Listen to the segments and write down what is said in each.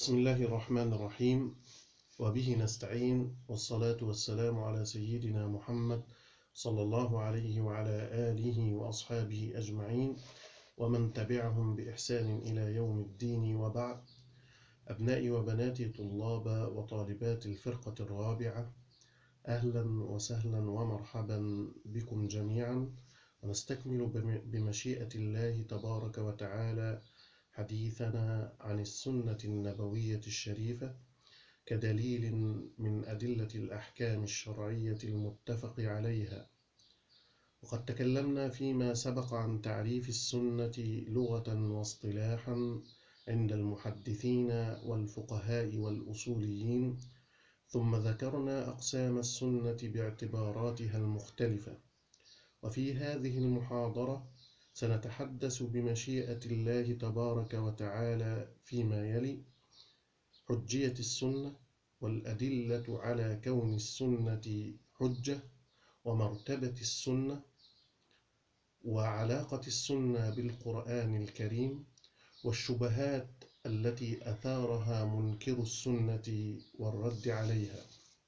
بسم الله الرحمن الرحيم، وبه نستعين، والصلاة والسلام على سيدنا محمد صلى الله عليه وعلى آله وأصحابه أجمعين، ومن تبعهم بإحسان إلى يوم الدين. وبعد. أبنائي وبناتي طلاب وطالبات الفرقة الرابعة، أهلا وسهلا ومرحبا بكم جميعا، ونستكمل بمشيئة الله تبارك وتعالى حديثنا عن السنة النبوية الشريفة كدليل من أدلة الأحكام الشرعية المتفق عليها. وقد تكلمنا فيما سبق عن تعريف السنة لغة واصطلاحا عند المحدثين والفقهاء والأصوليين، ثم ذكرنا أقسام السنة باعتباراتها المختلفة. وفي هذه المحاضرة سنتحدث بمشيئة الله تبارك وتعالى فيما يلي: حجية السنة، والأدلة على كون السنة حجة، ومرتبة السنة، وعلاقة السنة بالقرآن الكريم، والشبهات التي أثارها منكر السنة والرد عليها.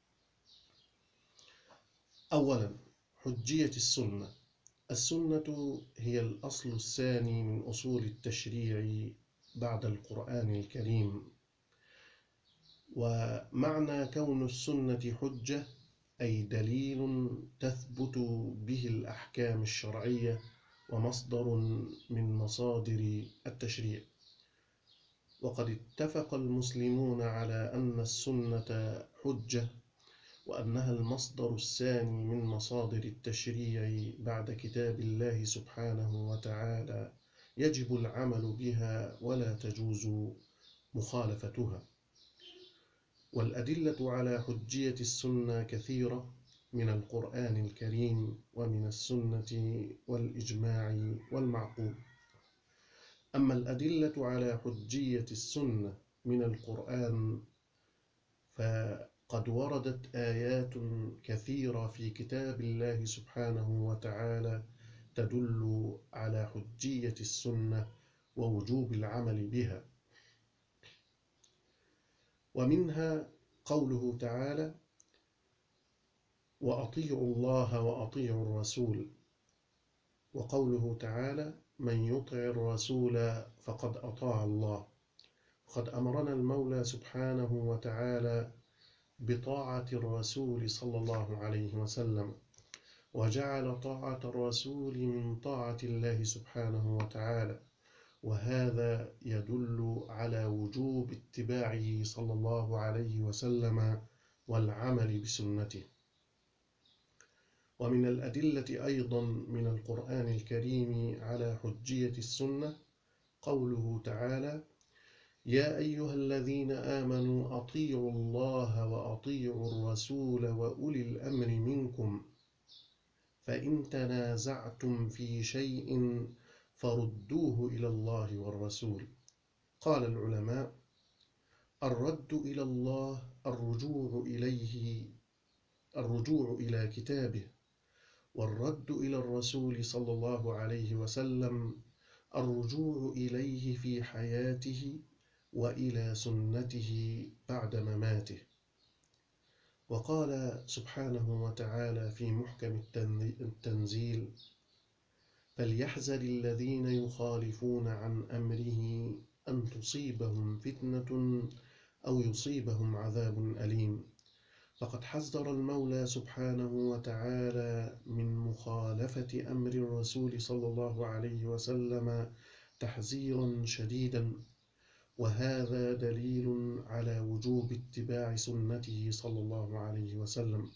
أولا، حجية السنة. السنة هي الأصل الثاني من أصول التشريع بعد القرآن الكريم، ومعنى كون السنة حجة أي دليل تثبت به الأحكام الشرعية ومصدر من مصادر التشريع. وقد اتفق المسلمون على أن السنة حجة، وأنها المصدر الثاني من مصادر التشريع بعد كتاب الله سبحانه وتعالى، يجب العمل بها ولا تجوز مخالفتها. والأدلة على حجية السنة كثيرة من القرآن الكريم ومن السنة والإجماع والمعقول. أما الأدلة على حجية السنة من القرآن فقد وردت آيات كثيرة في كتاب الله سبحانه وتعالى تدل على حجية السنة ووجوب العمل بها. ومنها قوله تعالى: وأطيعوا الله وأطيعوا الرسول، وقوله تعالى: من يطع الرسول فقد أطاع الله. وقد أمرنا المولى سبحانه وتعالى بطاعة الرسول صلى الله عليه وسلم، وجعل طاعة الرسول من طاعة الله سبحانه وتعالى، وهذا يدل على وجوب اتباعه صلى الله عليه وسلم والعمل بسنته. ومن الأدلة أيضا من القرآن الكريم على حجية السنة قوله تعالى: يا أيها الذين آمنوا أطيعوا الله وأطيعوا الرسول وأولي الأمر منكم فإن تنازعتم في شيء فردوه إلى الله والرسول. قال العلماء: الرد إلى الله الرجوع إلى كتابه، والرد إلى الرسول صلى الله عليه وسلم الرجوع إليه في حياته وإلى سنته بعد مماته. وقال سبحانه وتعالى في محكم التنزيل: فليحذر الذين يخالفون عن أمره أن تصيبهم فتنة أو يصيبهم عذاب أليم. فقد حذر المولى سبحانه وتعالى من مخالفة أمر الرسول صلى الله عليه وسلم تحذيرا شديدا، وهذا دليل على وجوب اتباع سنته صلى الله عليه وسلم.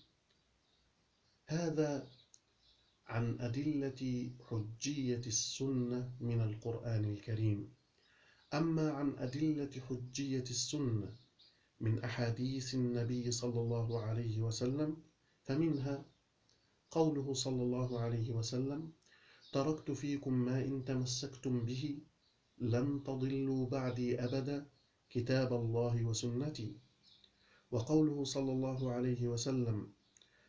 هذا عن أدلة حجية السنة من القرآن الكريم. أما عن أدلة حجية السنة من أحاديث النبي صلى الله عليه وسلم فمنها قوله صلى الله عليه وسلم: تركت فيكم ما إن تمسكتم به لن تضلوا بعدي أبدا، كتاب الله وسنتي. وقوله صلى الله عليه وسلم: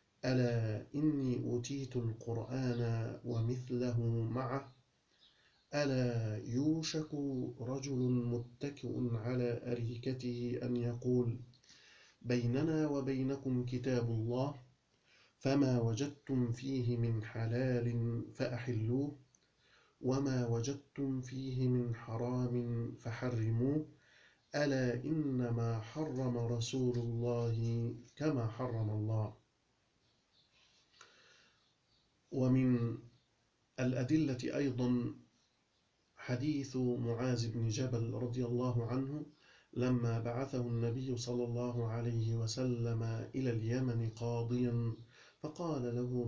ألا إني أوتيت القرآن ومثله معه، ألا يوشك رجل متكئ على أريكته أن يقول: بيننا وبينكم كتاب الله، فما وجدتم فيه من حلال فأحلوه، وما وجدتم فيه من حرام فحرموه، ألا إنما حرم رسول الله كما حرم الله. ومن الأدلة أيضا حديث معاذ بن جبل رضي الله عنه لما بعثه النبي صلى الله عليه وسلم إلى اليمن قاضيا، فقال له: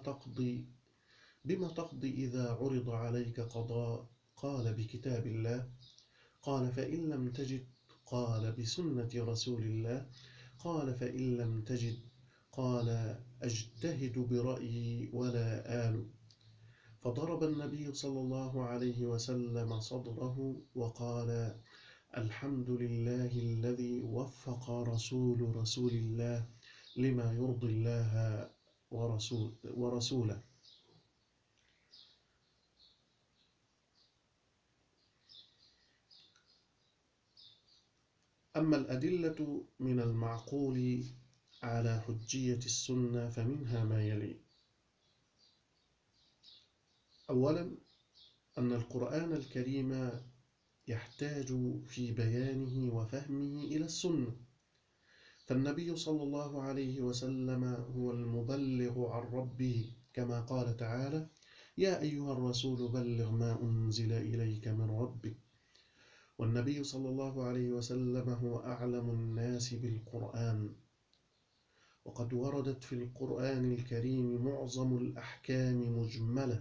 بما تقضي إذا عرض عليك قضاء؟ قال: بكتاب الله. قال: فإن لم تجد؟ قال: بسنة رسول الله. قال: فإن لم تجد؟ قال: أجتهد برأيي ولا آل. فضرب النبي صلى الله عليه وسلم صدره وقال: الحمد لله الذي وفق رسول الله لما يرضي الله ورسوله. أما الأدلة من المعقول على حجية السنة فمنها ما يلي: أولا، أن القرآن الكريم يحتاج في بيانه وفهمه إلى السنة، فالنبي صلى الله عليه وسلم هو المبلغ عن ربه، كما قال تعالى: يا أيها الرسول بلغ ما أنزل إليك من ربك. والنبي صلى الله عليه وسلم هو أعلم الناس بالقرآن، وقد وردت في القرآن الكريم معظم الأحكام مجملة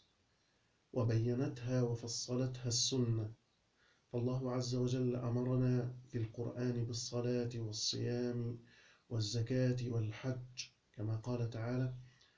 وبينتها وفصلتها السنة، فالله عز وجل أمرنا في القرآن بالصلاة والصيام والزكاة والحج، كما قال تعالى: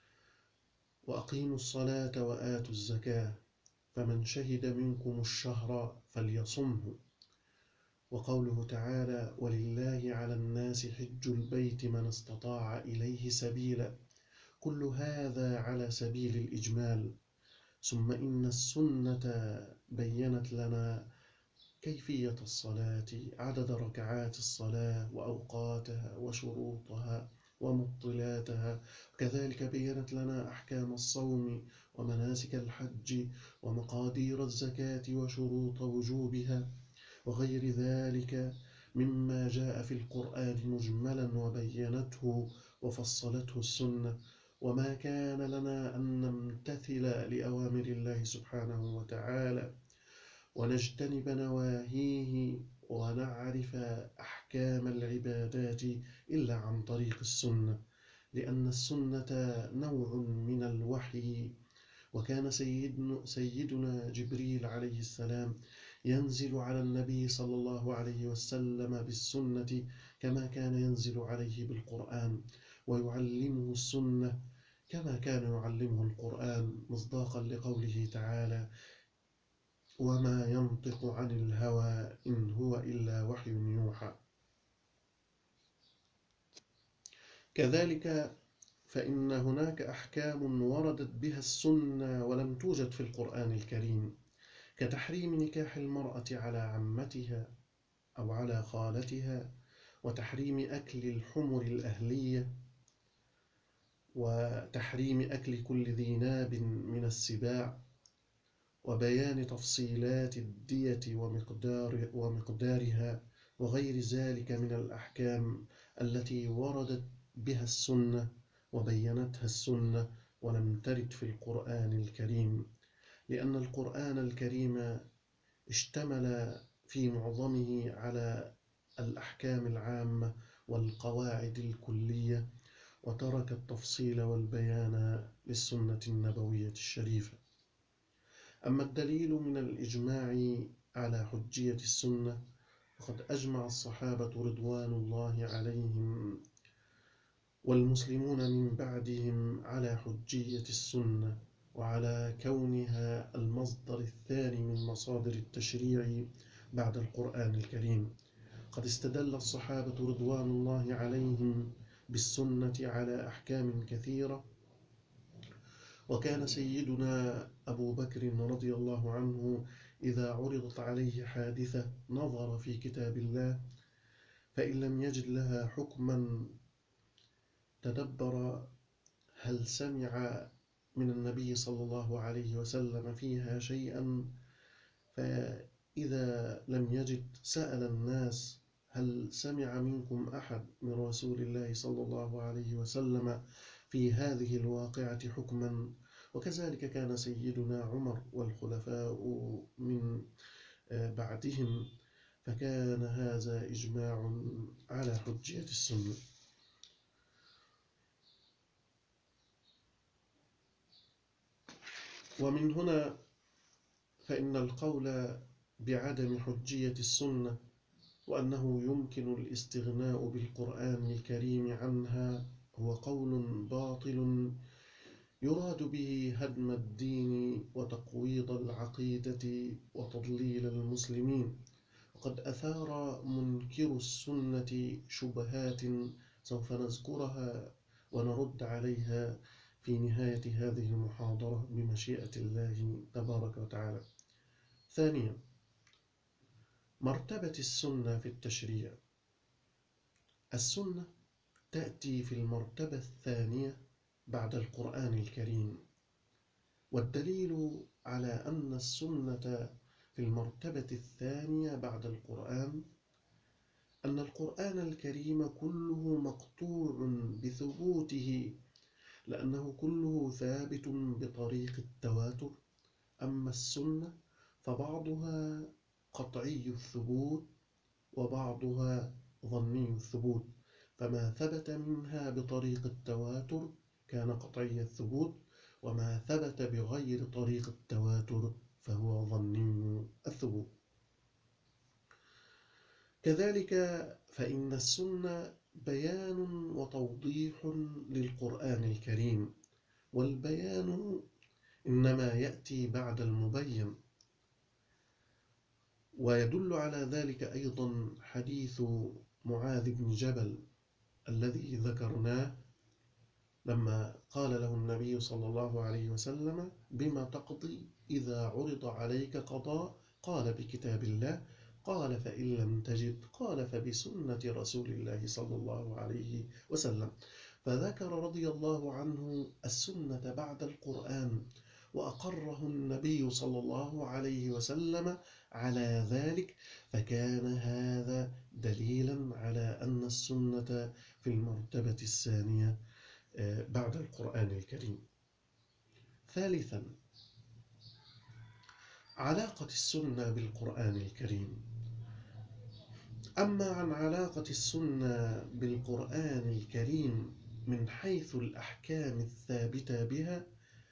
وأقيموا الصلاة وآتوا الزكاة، فمن شهد منكم الشهر فليصمه. وقوله تعالى: ولله على الناس حج البيت من استطاع إليه سبيلا، كل هذا على سبيل الإجمال. ثم إن السنة بينت لنا كيفية الصلاة، عدد ركعات الصلاة وأوقاتها وشروطها ومبطلاتها، وكذلك بينت لنا أحكام الصوم ومناسك الحج ومقادير الزكاة وشروط وجوبها وغير ذلك مما جاء في القرآن مجملا وبينته وفصلته السنة. وما كان لنا أن نمتثل لأوامر الله سبحانه وتعالى ونجتنب نواهيه ونعرف أحكام العبادات إلا عن طريق السنة، لأن السنة نوع من الوحي. وكان سيدنا جبريل عليه السلام ينزل على النبي صلى الله عليه وسلم بالسنة كما كان ينزل عليه بالقرآن، ويعلمه السنة كما كان يعلمه القرآن، مصداقا لقوله تعالى: وما ينطق عن الهوى إن هو إلا وحي يوحى. كذلك فإن هناك أحكام وردت بها السنة ولم توجد في القرآن الكريم، كتحريم نكاح المرأة على عمتها أو على خالتها، وتحريم أكل الحمر الأهلية، وتحريم أكل كل ذي ناب من السباع، وبيان تفصيلات الدية ومقدارها، وغير ذلك من الأحكام التي وردت بها السنة وبينتها السنة ولم ترد في القرآن الكريم، لأن القرآن الكريم اشتمل في معظمه على الأحكام العامة والقواعد الكلية، وترك التفصيل والبيان للسنة النبوية الشريفة. أما الدليل من الإجماع على حجية السنة، فقد أجمع الصحابة رضوان الله عليهم والمسلمون من بعدهم على حجية السنة، وعلى كونها المصدر الثاني من مصادر التشريع بعد القرآن الكريم. قد استدل الصحابة رضوان الله عليهم بالسنة على أحكام كثيرة، وكان سيدنا أبو بكر رضي الله عنه إذا عرضت عليه حادثة نظر في كتاب الله، فإن لم يجد لها حكما تدبر هل سمع من النبي صلى الله عليه وسلم فيها شيئا، فإذا لم يجد سأل الناس هل سمع منكم أحد من رسول الله صلى الله عليه وسلم في هذه الواقعة حكما. وكذلك كان سيدنا عمر والخلفاء من بعدهم، فكان هذا إجماع على حجية السنة. ومن هنا فإن القول بعدم حجية السنة وأنه يمكن الاستغناء بالقرآن الكريم عنها هو قول باطل يراد به هدم الدين وتقويض العقيدة وتضليل المسلمين. وقد أثار منكر السنة شبهات سوف نذكرها ونرد عليها في نهاية هذه المحاضرة بمشيئة الله تبارك وتعالى. ثانيا، مرتبة السنة في التشريع. السنة تأتي في المرتبة الثانية بعد القرآن الكريم، والدليل على أن السنة في المرتبة الثانية بعد القرآن أن القرآن الكريم كله مقطوع بثبوته، لأنه كله ثابت بطريق التواتر. أما السنة فبعضها قطعي الثبوت وبعضها ظني الثبوت، فما ثبت منها بطريق التواتر كان قطعي الثبوت، وما ثبت بغير طريق التواتر فهو ظني الثبوت. كذلك فإن السنة بيان وتوضيح للقرآن الكريم، والبيان إنما يأتي بعد المبين. ويدل على ذلك أيضا حديث معاذ بن جبل الذي ذكرناه لما قال له النبي صلى الله عليه وسلم: بما تقضي إذا عرض عليك قضاء؟ قال: بكتاب الله. قال: فإن لم تجد؟ قال: فبسنة رسول الله صلى الله عليه وسلم. فذكر رضي الله عنه السنة بعد القرآن، وأقره النبي صلى الله عليه وسلم على ذلك، فكان هذا دليلا على أن السنة في المرتبة الثانية بعد القرآن الكريم. ثالثا، علاقة السنة بالقرآن الكريم. أما عن علاقة السنة بالقرآن الكريم من حيث الأحكام الثابتة بها،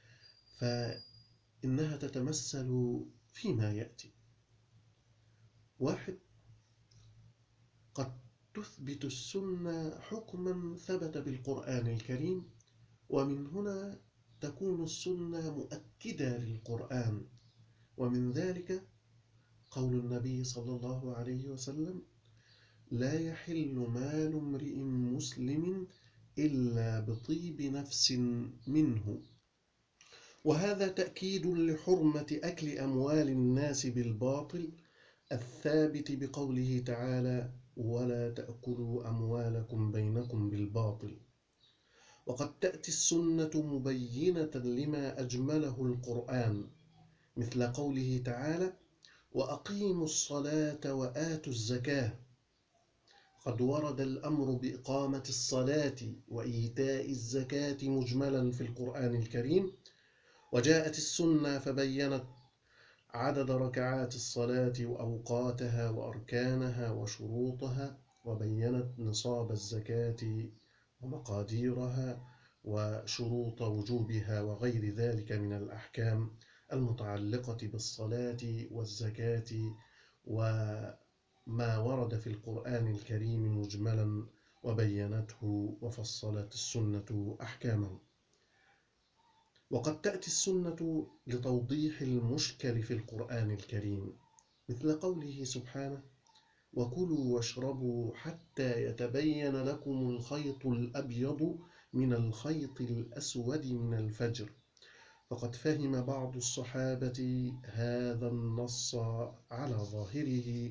فإنها تتمثل فيما يأتي. 1. قد تثبت السنة حكما ثبت بالقرآن الكريم، ومن هنا تكون السنة مؤكدة للقرآن، ومن ذلك قول النبي صلى الله عليه وسلم: لا يحل مال امرئ مسلم إلا بطيب نفس منه. وهذا تأكيد لحرمة أكل أموال الناس بالباطل الثابت بقوله تعالى: ولا تأكلوا أموالكم بينكم بالباطل. وقد تأتي السنة مبينة لما أجمله القرآن، مثل قوله تعالى: وأقيموا الصلاة وآتوا الزكاة. قد ورد الأمر بإقامة الصلاة وإيتاء الزكاة مجملا في القرآن الكريم، وجاءت السنة فبينت عدد ركعات الصلاة وأوقاتها وأركانها وشروطها، وبينت نصاب الزكاة ومقاديرها وشروط وجوبها وغير ذلك من الأحكام المتعلقة بالصلاة والزكاة، وما ورد في القرآن الكريم مجملا وبينته وفصلت السنة أحكامه. وقد تأتي السنة لتوضيح المشكل في القرآن الكريم، مثل قوله سبحانه: وكلوا واشربوا حتى يتبين لكم الخيط الأبيض من الخيط الأسود من الفجر، فقد فهم بعض الصحابة هذا النص على ظاهره،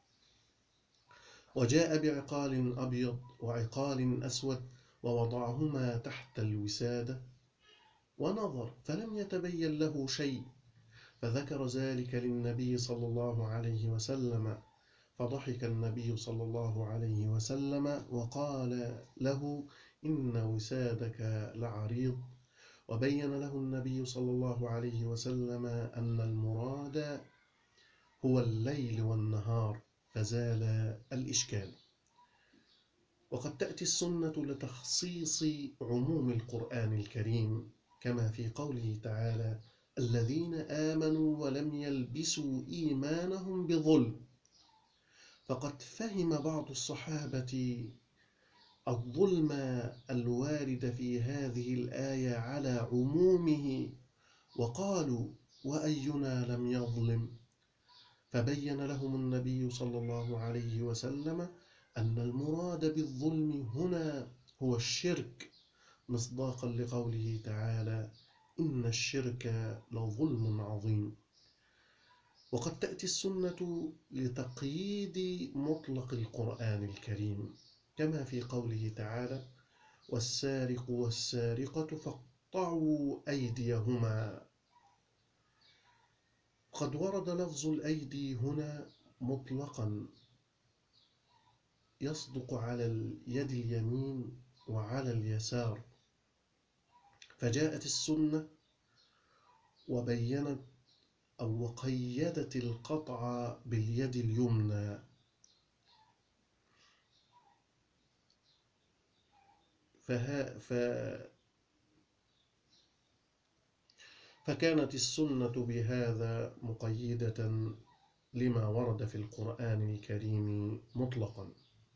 وجاء بعقال أبيض وعقال أسود ووضعهما تحت الوسادة، ونظر فلم يتبين له شيء، فذكر ذلك للنبي صلى الله عليه وسلم، فضحك النبي صلى الله عليه وسلم وقال له: إن وسادك لعريض. وبين له النبي صلى الله عليه وسلم أن المراد هو الليل والنهار، فزال الإشكال. وقد تأتي السنة لتخصيص عموم القرآن الكريم، كما في قوله تعالى: الذين آمنوا ولم يلبسوا إيمانهم بظلم. فقد فهم بعض الصحابة الظلم الوارد في هذه الآية على عمومه، وقالوا: وأينا لم يظلم؟ فبين لهم النبي صلى الله عليه وسلم أن المراد بالظلم هنا هو الشرك، مصداقا لقوله تعالى: إن الشرك لظلم عظيم. وقد تأتي السنة لتقييد مطلق القرآن الكريم، كما في قوله تعالى: والسارق والسارقة فاقطعوا أيديهما. قد ورد لفظ الأيدي هنا مطلقا، يصدق على اليد اليمين وعلى اليسار، فجاءت السنة وبينت أو قيدت القطع باليد اليمنى. فكانت السنة بهذا مقيدة لما ورد في القرآن الكريم مطلقا.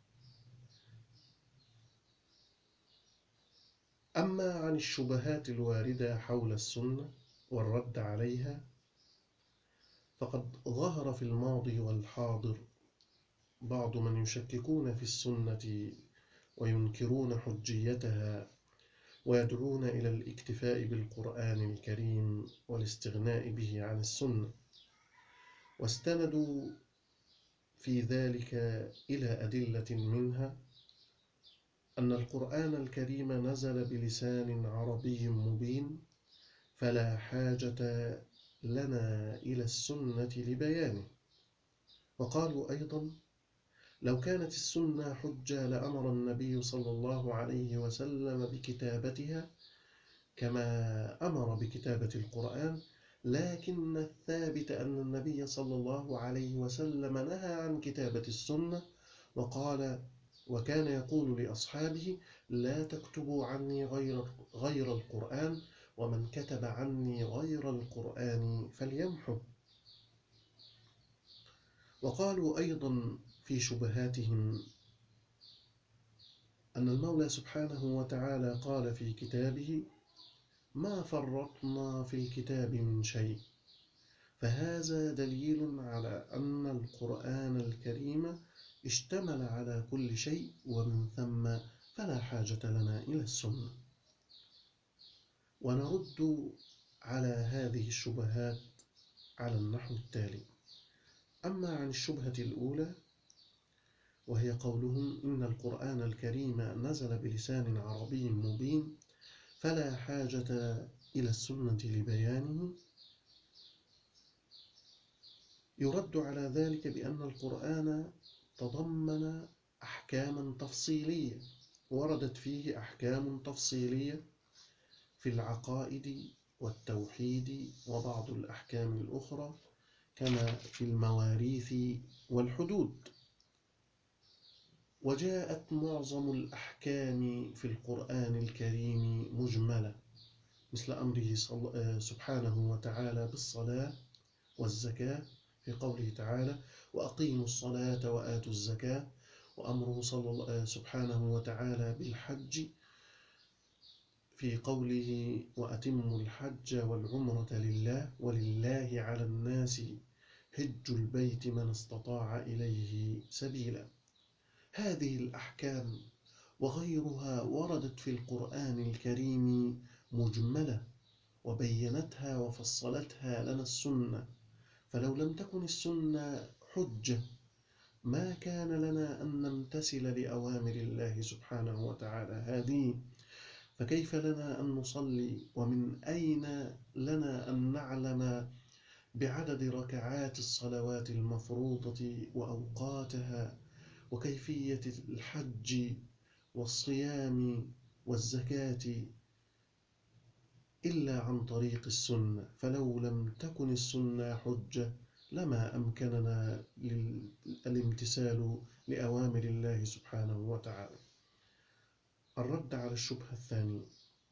أما عن الشبهات الواردة حول السنة والرد عليها، فقد ظهر في الماضي والحاضر بعض من يشككون في السنة وينكرون حجيتها، ويدعون إلى الاكتفاء بالقرآن الكريم والاستغناء به عن السنة، واستندوا في ذلك إلى أدلة، منها أن القرآن الكريم نزل بلسان عربي مبين، فلا حاجة لنا إلى السنة لبيانه. وقالوا أيضا: لو كانت السنة حجة لأمر النبي صلى الله عليه وسلم بكتابتها كما أمر بكتابة القرآن، لكن الثابت أن النبي صلى الله عليه وسلم نهى عن كتابة السنة، وقال وكان يقول لأصحابه: لا تكتبوا عني غير القرآن، ومن كتب عني غير القرآن فليمحو. وقالوا أيضا في شبهاتهم أن المولى سبحانه وتعالى قال في كتابه: ما فرطنا في الكتاب من شيء، فهذا دليل على أن القرآن الكريم اشتمل على كل شيء، ومن ثم فلا حاجة لنا إلى السنة. ونرد على هذه الشبهات على النحو التالي: أما عن الشبهة الأولى، وهي قولهم إن القرآن الكريم نزل بلسان عربي مبين فلا حاجة إلى السنة لبيانه، يرد على ذلك بأن القرآن تضمن أحكاما تفصيلية، وردت فيه أحكام تفصيلية في العقائد والتوحيد وبعض الأحكام الأخرى، كما في المواريث والحدود. وجاءت معظم الأحكام في القرآن الكريم مجملة، مثل أمره سبحانه وتعالى بالصلاة والزكاة في قوله تعالى: وأقيموا الصلاة وآتوا الزكاة، وأمره سبحانه وتعالى بالحج في قوله: وأتموا الحج والعمرة لله ولله على الناس حج البيت من استطاع إليه سبيلا. هذه الأحكام وغيرها وردت في القرآن الكريم مجملة، وبينتها وفصلتها لنا السنة. فلو لم تكن السنة حجة ما كان لنا أن نمتثل لأوامر الله سبحانه وتعالى هذه. فكيف لنا أن نصلي، ومن أين لنا أن نعلم بعدد ركعات الصلوات المفروضة وأوقاتها، وكيفية الحج والصيام والزكاة، إلا عن طريق السنة؟ فلو لم تكن السنة حجة لما أمكننا الامتثال لأوامر الله سبحانه وتعالى. الرد على الشبهة الثانية،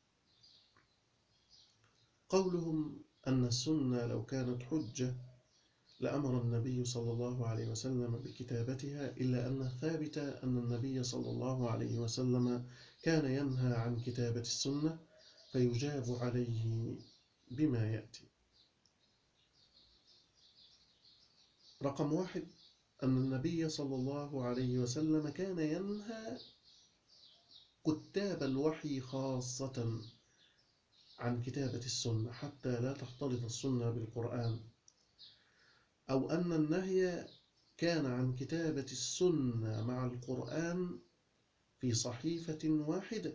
قولهم أن السنة لو كانت حجة لأمر النبي صلى الله عليه وسلم بكتابتها، إلا أن الثابت أن النبي صلى الله عليه وسلم كان ينهى عن كتابة السنة، فيجاب عليه بما يأتي. رقم 1، أن النبي صلى الله عليه وسلم كان ينهى كتاب الوحي خاصة عن كتابة السنة حتى لا تختلط السنة بالقرآن، أو أن النهي كان عن كتابة السنة مع القرآن في صحيفة واحدة،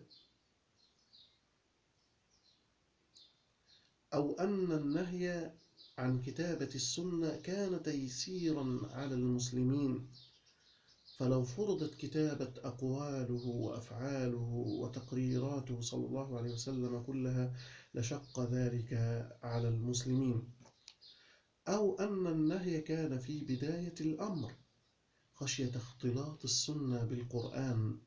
أو أن النهي عن كتابة السنة كان تيسيرا على المسلمين، فلو فرضت كتابة أقواله وأفعاله وتقريراته صلى الله عليه وسلم كلها لشق ذلك على المسلمين، أو أن النهي كان في بداية الأمر خشية اختلاط السنة بالقرآن،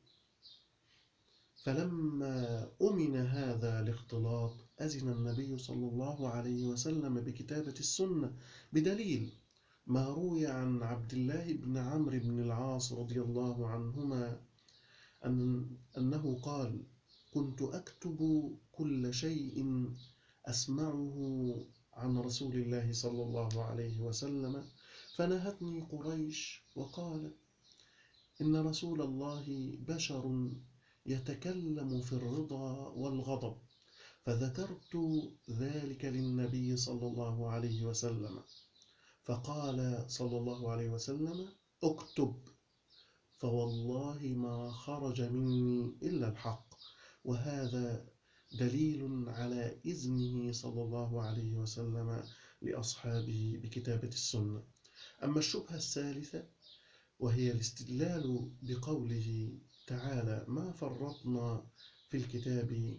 فلما أمن هذا الاختلاط أذن النبي صلى الله عليه وسلم بكتابة السنة، بدليل ما روي عن عبد الله بن عمرو بن العاص رضي الله عنهما أنه قال: كنت أكتب كل شيء أسمعه عن رسول الله صلى الله عليه وسلم، فنهتني قريش وقالت: إن رسول الله بشر يتكلم في الرضا والغضب، فذكرت ذلك للنبي صلى الله عليه وسلم، فقال صلى الله عليه وسلم: اكتب، فوالله ما خرج مني إلا الحق. وهذا دليل على إذنه صلى الله عليه وسلم لأصحابه بكتابة السنة. أما الشبهة الثالثة وهي الاستدلال بقوله تعالى: ما فرطنا في الكتاب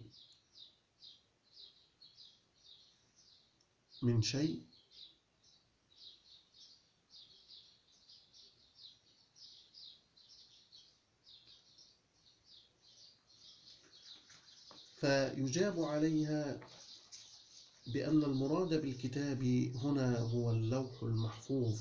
من شيء، فيجاب عليها بأن المراد بالكتاب هنا هو اللوح المحفوظ،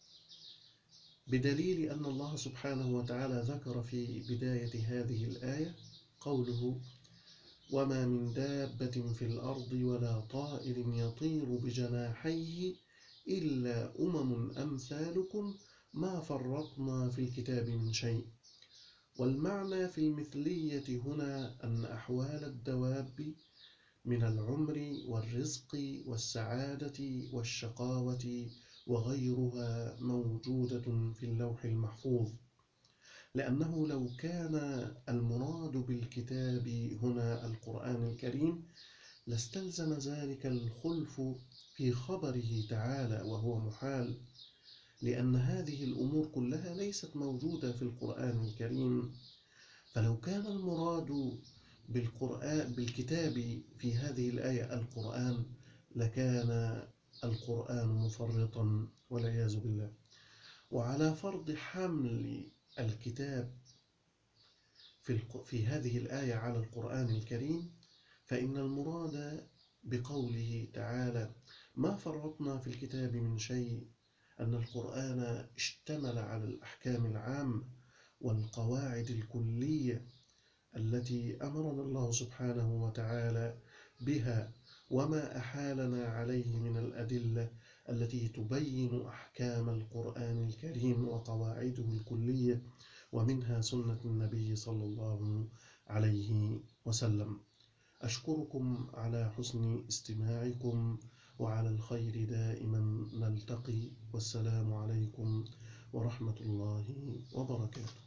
بدليل أن الله سبحانه وتعالى ذكر في بداية هذه الآية قوله: وما من دابة في الأرض ولا طائر يطير بجناحيه إلا أمثالكم ما فرطنا في الكتاب من شيء. والمعنى في المثلية هنا أن أحوال الدواب من العمر والرزق والسعادة والشقاوة وغيرها موجودة في اللوح المحفوظ، لأنه لو كان المراد بالكتاب هنا القرآن الكريم لاستلزم ذلك الخلف في خبره تعالى، وهو محال، لأن هذه الأمور كلها ليست موجودة في القرآن الكريم. فلو كان المراد بالكتاب في هذه الآية القرآن لكان القرآن مفرطا والعياذ بالله. وعلى فرض حمل الكتاب في هذه الآية على القرآن الكريم، فإن المراد بقوله تعالى: ما فرطنا في الكتاب من شيء، أن القرآن اشتمل على الأحكام العامة والقواعد الكلية التي أمرنا الله سبحانه وتعالى بها، وما أحالنا عليه من الأدلة التي تبين أحكام القرآن الكريم وقواعده الكلية، ومنها سنة النبي صلى الله عليه وسلم. أشكركم على حسن استماعكم، وعلى الخير دائما نلتقي، والسلام عليكم ورحمة الله وبركاته.